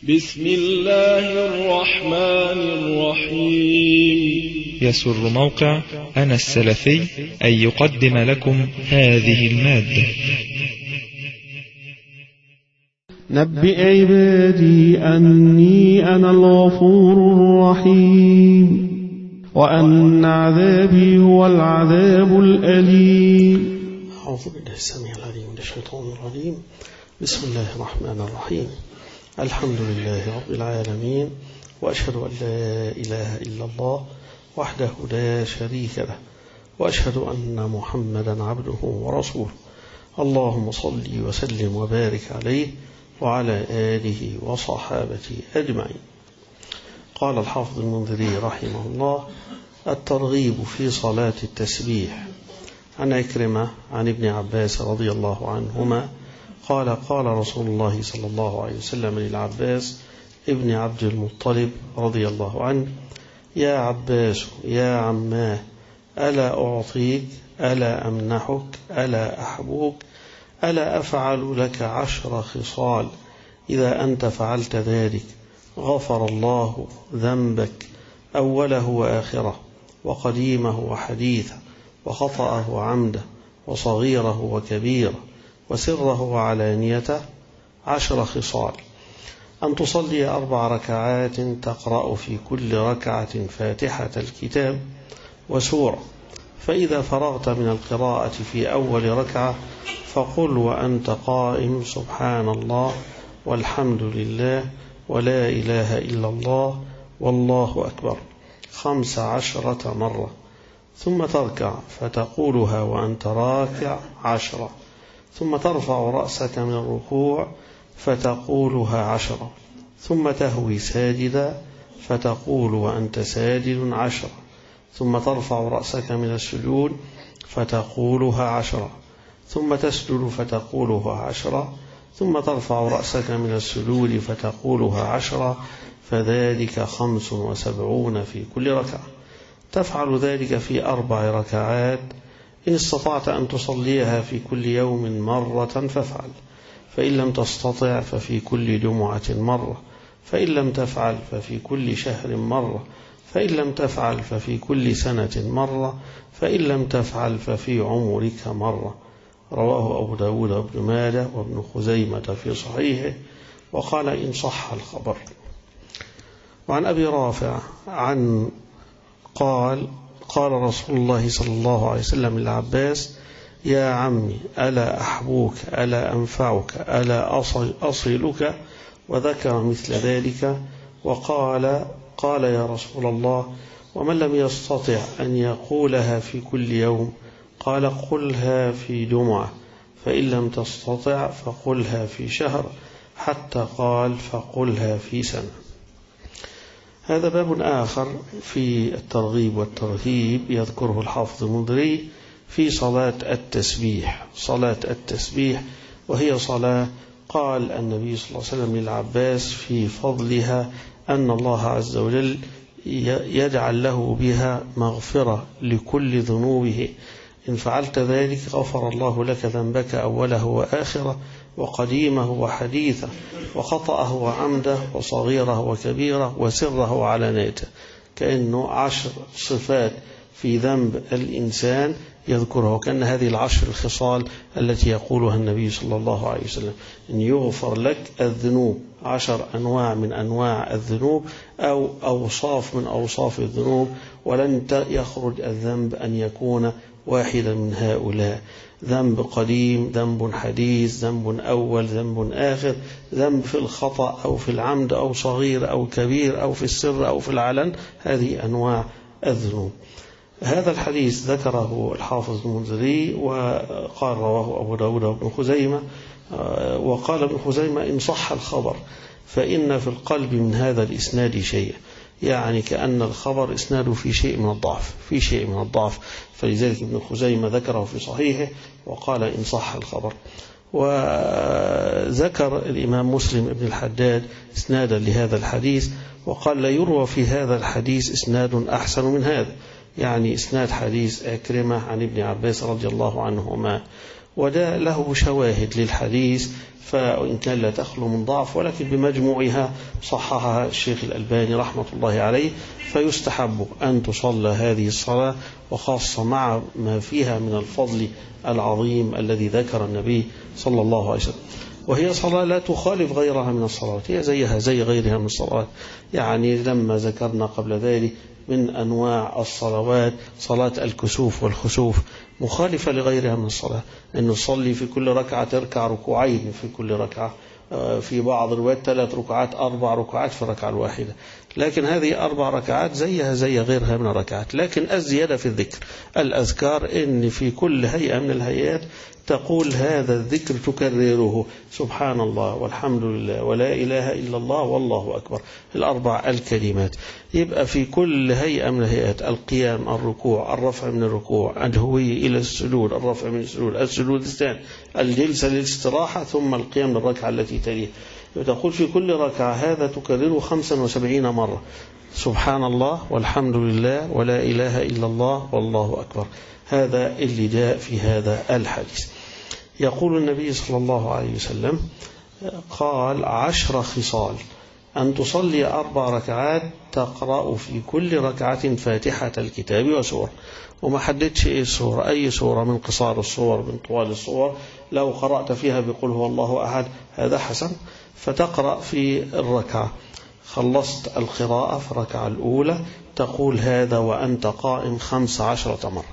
بسم الله الرحمن الرحيم. يسر موقع أنا السلفي أن يقدم لكم هذه المادة. نبئ عبادي أني أنا الغفور الرحيم وأن عذابي هو العذاب الأليم. أعوذ بالله السميع العليم من الشيطان الرجيم. بسم الله الرحمن الرحيم. الحمد لله رب العالمين، وأشهد أن لا إله إلا الله وحده لا شريك له، وأشهد أن محمدا عبده ورسوله. اللهم صل وسلم وبارك عليه وعلى آله وصحابته أجمعين. قال الحافظ المنذري رحمه الله: الترغيب في صلاة التسبيح. عن عكرمة عن ابن عباس رضي الله عنهما قال: قال رسول الله صلى الله عليه وسلم للعباس ابن عبد المطلب رضي الله عنه: يا عباس يا عماه، ألا أعطيك، ألا أمنحك، ألا أحبوك، ألا أفعل لك 10 خصال إذا أنت فعلت ذلك غفر الله ذنبك أوله وآخره وقديمه وحديثه وخطأه وعمده وصغيره وكبيره وسره وعلانيته 10 خصال: أن تصلي 4 ركعات تقرأ في كل ركعة فاتحة الكتاب وسورة، فإذا فرغت من القراءة في أول ركعة فقل وأنت قائم: سبحان الله والحمد لله ولا إله إلا الله والله أكبر 15 مرة، ثم تركع فتقولها وأنت راكع 10، ثم ترفع رأسك من الركوع فتقولها 10، ثم تهوي ساجدا فتقول وأنت ساجد 10، ثم ترفع رأسك من السجود فتقولها 10، ثم تسجد فتقولها 10، ثم ترفع رأسك من السجود فتقولها 10، فذلك 75 في كل ركعة. تفعل ذلك في 4 ركعات. إن استطعت أن تصليها في كل يوم مرة فافعل، فإن لم تستطع ففي كل جمعة مرة، فإن لم تفعل ففي كل شهر مرة، فإن لم تفعل ففي كل سنة مرة، فإن لم تفعل ففي عمرك مرة. رواه أبو داود وابن ماجه وابن خزيمة في صحيحه، وقال إن صح الخبر. وعن أبي رافع قال رسول الله صلى الله عليه وسلم للعباس: يا عمي، ألا أحبوك، ألا أنفعك، ألا أصلك، وذكر مثل ذلك. قال يا رسول الله: ومن لم يستطع أن يقولها في كل يوم؟ قال: قلها في جمعة، فإن لم تستطع فقلها في شهر، حتى قال: فقلها في سنة. هذا باب آخر في الترغيب والترهيب يذكره الحافظ المنذري في صلاة التسبيح. صلاة التسبيح وهي صلاة قال النبي صلى الله عليه وسلم للعباس في فضلها أن الله عز وجل يجعل له بها مغفرة لكل ذنوبه، إن فعلت ذلك غفر الله لك ذنبك أوله وآخره وقديمه وحديثه وخطأه وعمده وصغيره وكبيره وسره وعلانيته. كأنه 10 صفات في ذنب الإنسان يذكرها، وكأن هذه 10 الخصال التي يقولها النبي صلى الله عليه وسلم: إن يغفر لك الذنوب 10 أنواع من أنواع الذنوب أو أوصاف من أوصاف الذنوب، ولن يخرج الذنب أن يكون واحدا من هؤلاء: ذنب قديم، ذنب حديث، ذنب أول، ذنب آخر، ذنب في الخطأ أو في العمد أو صغير أو كبير أو في السر أو في العلن. هذه أنواع الذنوب. هذا الحديث ذكره الحافظ المنذري، وقال رواه أبو داود وابن خزيمة. وقال ابن خزيمة إن صح الخبر، فإن في القلب من هذا الإسناد شيء، يعني كأن الخبر إسناده في شيء من الضعف، فلذلك ابن خزيمة ذكره في صحيحه وقال إن صح الخبر. وذكر الإمام مسلم ابن الحجاج إسنادا لهذا الحديث وقال: لا يروى في هذا الحديث إسناد أحسن من هذا، يعني إسناد حديث عكرمة عن ابن عباس رضي الله عنهما. وده له شواهد للحديث، فإن كان لا تخلو من ضعف، ولكن بمجموعها صححها الشيخ الألباني رحمة الله عليه. فيستحب أن تصلى هذه الصلاة، وخاصة مع ما فيها من الفضل العظيم الذي ذكر النبي صلى الله عليه وسلم. وهي صلاة لا تخالف غيرها من الصلوات، هي زيها زي غيرها من الصلوات. يعني لما ذكرنا قبل ذلك من أنواع الصلوات صلاة الكسوف والخسوف مخالفة لغيرها من الصلاة، أن نصلي في كل ركعة تركع ركوعين في كل ركعة، في بعض الروايات 3 ركعات 4 ركعات في الركعة الواحدة، لكن هذه 4 ركعات زيها زي غيرها من الركعات. لكن الزيادة في الذكر الأذكار، إن في كل هيئة من الهيئات تقول هذا الذكر تكرره، سبحان الله والحمد لله ولا إله إلا الله والله أكبر، ال4 الكلمات. يبقى في كل هيئة من الهيئات، القيام، الركوع، الرفع من الركوع، الهوي إلى السجود، الرفع من السجود، السجود الثاني، الجلسة للاستراحة، ثم القيام للركعة التي تليها. تقول في كل ركعة هذا تكرره 75 مرة، سبحان الله والحمد لله ولا إله إلا الله والله أكبر. هذا اللي جاء في هذا الحديث. يقول النبي صلى الله عليه وسلم قال 10 خصال: أن تصلي 4 ركعات تقرأ في كل ركعة فاتحة الكتاب وسورة. وما حددش إيه السورة، أي سورة من قصار الصور من طوال الصور، لو قرأت فيها بقول هو الله أحد هذا حسن. فتقرأ في الركعة، خلصت القراءة في الركعة الأولى تقول هذا وأنت قائم 15 مرة،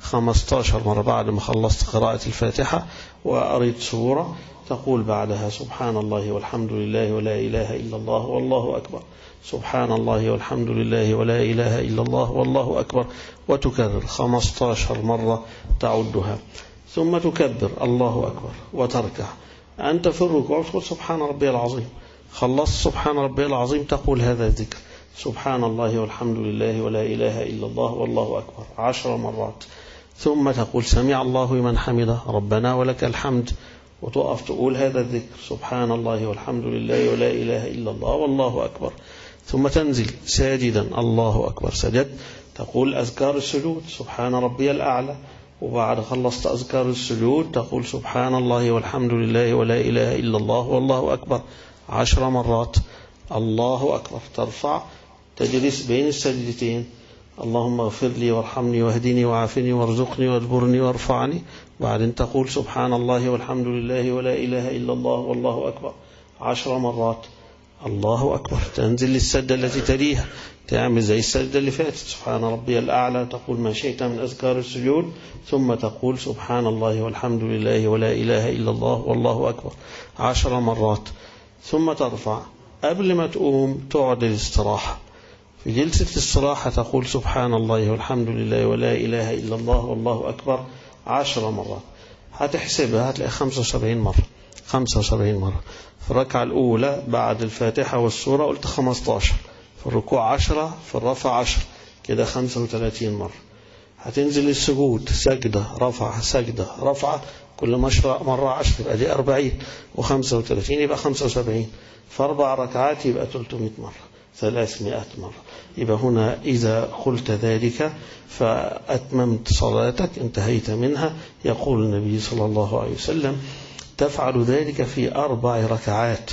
15 مرة بعد ما خلصت قراءة الفاتحة وقريت سورة، تقول بعدها سبحان الله والحمد لله ولا إله إلا الله والله أكبر، سبحان الله والحمد لله ولا إله إلا الله والله أكبر، وتكرر 15 مرة تعدها. ثم تكبر الله أكبر وتركع. أنت في الركوع تقول سبحان ربي العظيم، خلصت سبحان ربي العظيم تقول هذا الذكر، سبحان الله والحمد لله ولا إله إلا الله والله أكبر 10 مرات. ثم تقول سمع الله لمن حمده ربنا ولك الحمد، وتقف تقول هذا الذكر، سبحان الله والحمد لله ولا إله إلا الله والله أكبر. ثم تنزل ساجدا، الله أكبر، سجد، تقول أذكار السجود، سبحان ربي الأعلى. وبعد خلصت أذكار السجود تقول سبحان الله والحمد لله ولا إله إلا الله والله أكبر 10 مرات، الله أكبر. ترفع تجلس بين السجدتين، اللهم اغفر لي وارحمني واهدني وعافني وارزقني واجبرني وارفعني. بعدين تقول سبحان الله والحمد لله ولا إله إلا الله والله أكبر 10 مرات، الله أكبر. تنزل للسجدة التي تليها، تعمل زي السجدة اللي فاتت، سبحان ربي الأعلى، تقول ما شئت من أذكار السجود، ثم تقول سبحان الله والحمد لله ولا إله إلا الله والله أكبر 10 مرات. ثم ترفع، قبل ما تقوم تقعد الاستراحة، في جلسة الاستراحة تقول سبحان الله والحمد لله ولا إله إلا الله والله أكبر 10 مرات. هتحسبها هتلاقي 75 مرة، 75 مرة. في الركعة الأولى بعد الفاتحة والسورة قلت 15، في الركوع 10، في الرفع 10، كده 35 مرة. هتنزل السجود، سجدة رفع سجدة رفع، كل مرة 10 يبقى دي 40، و35 يبقى 75، في 4 ركعات يبقى 300 مرة، 300 مرة. يبقى هنا إذا قلت ذلك فأتممت صلاتك، انتهيت منها. يقول النبي صلى الله عليه وسلم تفعل ذلك في 4 ركعات،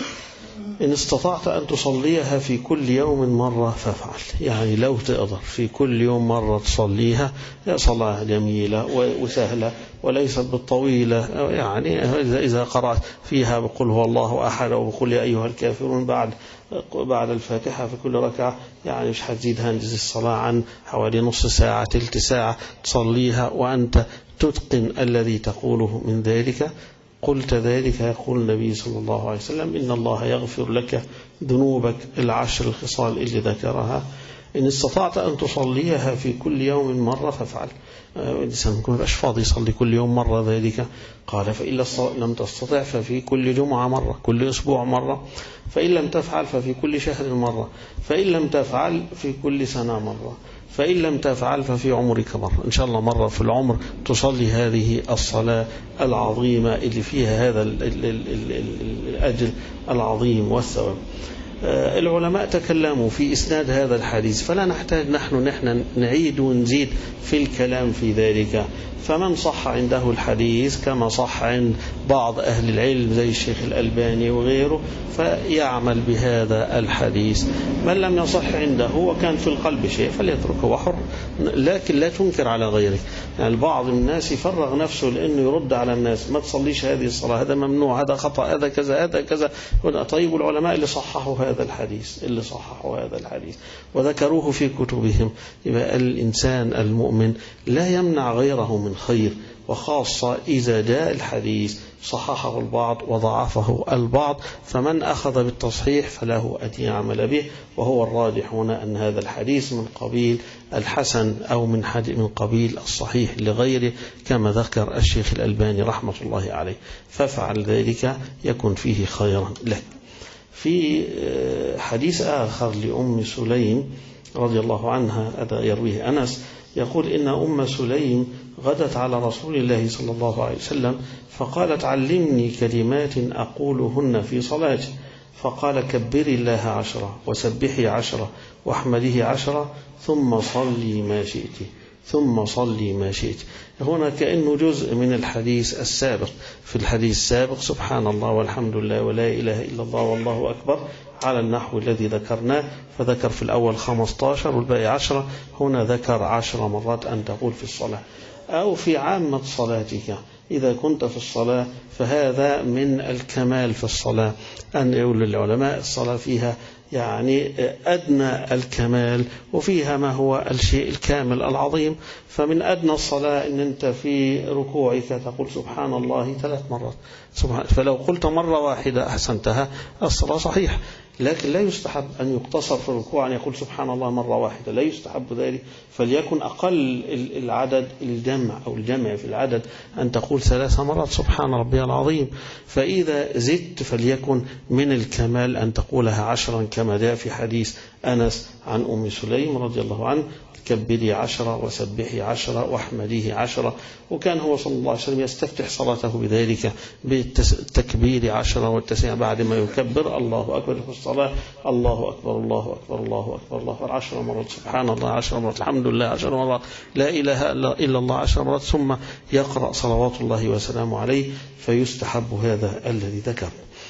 إن استطعت أن تصليها في كل يوم مرة فافعل. يعني لو تقدر في كل يوم مرة تصليها، صلاة جميلة وسهلة وليست بالطويلة. يعني إذا قرأت فيها بقول هو الله أحد أو بقول يا أيها الكافرون بعد الفاتحة في كل ركعة، يعني مش هتزيد هندز الصلاة عن حوالي نص ساعة تلت ساعة تصليها وأنت تتقن الذي تقوله من ذلك. قلت ذلك يقول النبي صلى الله عليه وسلم إن الله يغفر لك ذنوبك 10 الخصال اللي ذكرها. إن استطعت أن تصليها في كل يوم مرة فافعل. الإنسان يكون مش فاضي يصلي كل يوم مرة ذلك، قال فإن لم تستطع ففي كل جمعة مرة، كل أسبوع مرة، فإن لم تفعل ففي كل شهر مرة، فإن لم تفعل في كل سنة مرة، فإن لم تفعل ففي عمرك مرة. إن شاء الله مرة في العمر تصلي هذه الصلاة العظيمة اللي فيها هذا الأجر العظيم والثواب. العلماء تكلموا في إسناد هذا الحديث، فلا نحتاج نحن نعيد ونزيد في الكلام في ذلك. فمن صح عنده الحديث كما صح عند بعض أهل العلم زي الشيخ الألباني وغيره فيعمل بهذا الحديث. من لم يصح عنده وكان في القلب شيء فليتركه وحر، لكن لا تنكر على غيرك. يعني بعض الناس يفرغ نفسه لأنه يرد على الناس ما تصليش هذه الصلاة، هذا ممنوع، هذا خطأ، هذا كذا، هذا كذا. طيب العلماء اللي صححوا هذا الحديث وذكروه في كتبهم. يبقى الإنسان المؤمن لا يمنع غيره من خير، وخاصة إذا جاء الحديث صححه البعض وضعفه البعض، فمن أخذ بالتصحيح فله أن يعمل به. وهو الراجح هنا أن هذا الحديث من قبيل الحسن أو من قبيل الصحيح لغيره، كما ذكر الشيخ الألباني رحمة الله عليه. ففعل ذلك يكن فيه خيرا لك. في حديث آخر لأم سليم رضي الله عنها هذا يرويه أنس، يقول إن أم سليم غدت على رسول الله صلى الله عليه وسلم فقالت علمني كلمات أقولهن في صلاتي، فقال كبري الله 10 وسبحي 10 واحمده 10 ثم صلي ما شئت. هنا كأنه جزء من الحديث السابق. في الحديث السابق سبحان الله والحمد لله ولا إله إلا الله والله أكبر على النحو الذي ذكرناه، فذكر في الأول 15 والباقي 10. هنا ذكر 10 مرات أن تقول في الصلاة أو في عامة صلاتك. إذا كنت في الصلاة فهذا من الكمال في الصلاة، أن يقول للعلماء الصلاة فيها يعني أدنى الكمال وفيها ما هو الشيء الكامل العظيم. فمن أدنى الصلاة أن أنت في ركوعك تقول سبحان الله 3 مرات، فلو قلت مرة واحدة أحسنتها الصلاة صحيح. لكن لا يستحب أن يقتصر في الركوع أن يقول سبحان الله مرة واحدة، لا يستحب ذلك. فليكن أقل العدد الجمع في العدد أن تقول 3 مرات سبحان ربي العظيم. فإذا زدت فليكن من الكمال أن تقولها 10 كما جاء في حديث أنس عن أم سليم رضي الله عنه كبري 10 وسبحي 10 واحمديه 10. وكان هو صلى الله عليه وسلم يستفتح صلاته بذلك بالتكبير 10 والتسبيح بعد ما يكبر الله أكبر في الصلاة، الله أكبر الله أكبر الله أكبر الله أكبر 10 مرات، سبحان الله 10 مرات، الحمد لله 10 مرات، لا إله إلا الله 10 مرات، ثم يقرأ صلوات الله وسلامه عليه. فيستحب هذا الذي ذكر.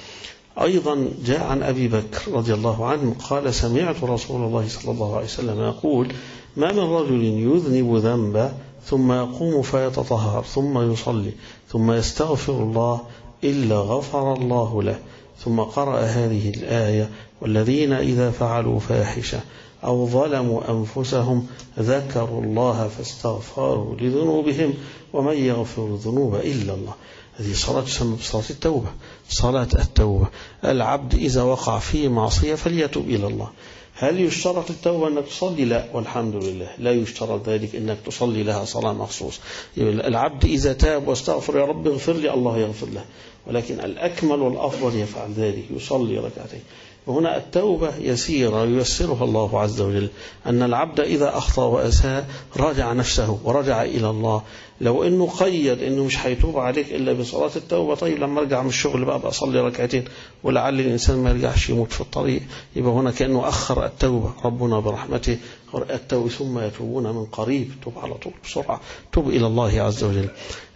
أيضا جاء عن أبي بكر رضي الله عنه قال سمعت رسول الله صلى الله عليه وسلم يقول ما من رجل يذنب ذنبا ثم يقوم فيتطهر ثم يصلي ثم يستغفر الله إلا غفر الله له. ثم قرأ هذه الآية والذين إذا فعلوا فاحشة أو ظلموا أنفسهم ذكروا الله فاستغفروا لذنوبهم ومن يغفر الذنوب إلا الله. هذه صلاة تسمى بصلاة التوبة، صلاة التوبة. العبد إذا وقع في معصية فليتوب إلى الله. هل يشترط التوبة أنك تصلي؟ لا، والحمد لله لا يشترط ذلك أنك تصلي لها صلاة مخصوص. العبد إذا تاب واستغفر يا رب اغفر لي الله يغفر له، ولكن الأكمل والأفضل يفعل ذلك، يصلي ركعتين. وهنا التوبة يسيرة ييسرها الله عز وجل، أن العبد إذا أخطأ وأساء راجع نفسه ورجع إلى الله. لو أنه قيد أنه مش هيتوب عليك إلا بصلاة التوبة، طيب لما أرجع من الشغل بقى أصلي ركعتين ولعل الإنسان ما يرجعش يموت في الطريق. يبقى هنا كأنه أخر التوبة، ربنا برحمته التوبة ثم يتوبون من قريب، توب على طول بسرعة، توب إلى الله عز وجل.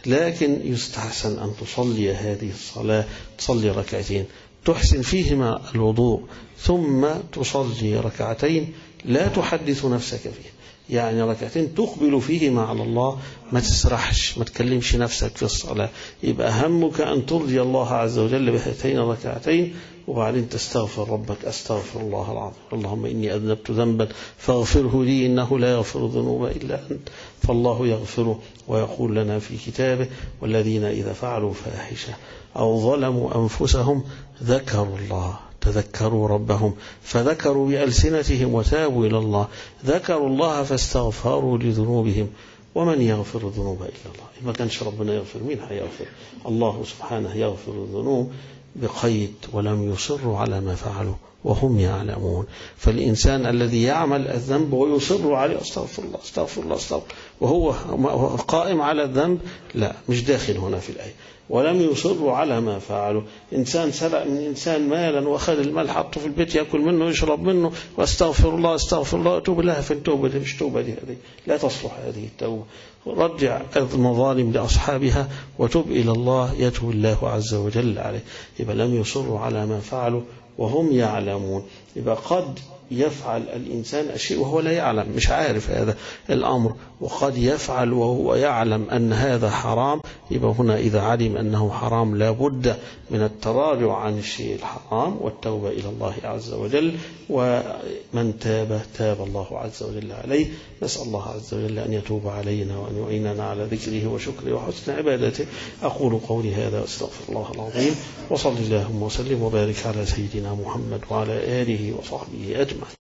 لكن يستحسن أن تصلي هذه الصلاة، تصلي ركعتين تحسن فيهما الوضوء ثم تصلي ركعتين لا تحدث نفسك فيه، يعني ركعتين تقبل فيهما على الله، ما تسرحش، ما تكلمش نفسك في الصلاة. يبقى همك أن ترضي الله عز وجل بهاتين الركعتين، وبعدين تستغفر ربك أستغفر الله العظيم اللهم إني أذنبت ذنبا فاغفره لي إنه لا يغفر الذنوب إلا أنت. فالله يغفره ويقول لنا في كتابه والذين إذا فعلوا فاحشة أو ظلموا أنفسهم ذكروا الله، تذكروا ربهم فذكروا بألسنتهم وتابوا إلى الله، ذكروا الله فاستغفروا لذنوبهم ومن يغفر الذنوب إلا الله. ما كانش ربنا يغفر، مين هيغفر؟ الله سبحانه يغفر الذنوب بقيد ولم يصروا على ما فعلوا وهم يعلمون. فالإنسان الذي يعمل الذنب ويصر عليه استغفر الله استغفر الله استغفر وهو قائم على الذنب، لا، مش داخل هنا في الآية. ولم يصروا على ما فعلوا. إنسان سرق من إنسان مالا وأخذ المال حطه في البيت يأكل منه ويشرب منه واستغفر الله استغفر الله أتوب لها، في التوبة دي مش توبة، دي هذه لا تصلح هذه التوبة. رجع المظالم لأصحابها وتوب إلى الله يتوب الله عز وجل عليه. يبقى لم يصروا على ما فعلوا وهم يعلمون. يبقى قد يفعل الإنسان الشيء وهو لا يعلم، مش عارف هذا الأمر، وقد يفعل وهو يعلم أن هذا حرام. يبقى هنا إذا علم أنه حرام لا بد من التراجع عن الشيء الحرام والتوبة إلى الله عز وجل، ومن تاب تاب الله عز وجل عليه. نسأل الله عز وجل أن يتوب علينا وأن يعيننا على ذكره وشكره وحسن عبادته. أقول قولي هذا واستغفر الله العظيم، وصلى اللهم وسلم وبارك على سيدنا محمد وعلى آله وصحبه أجمعين.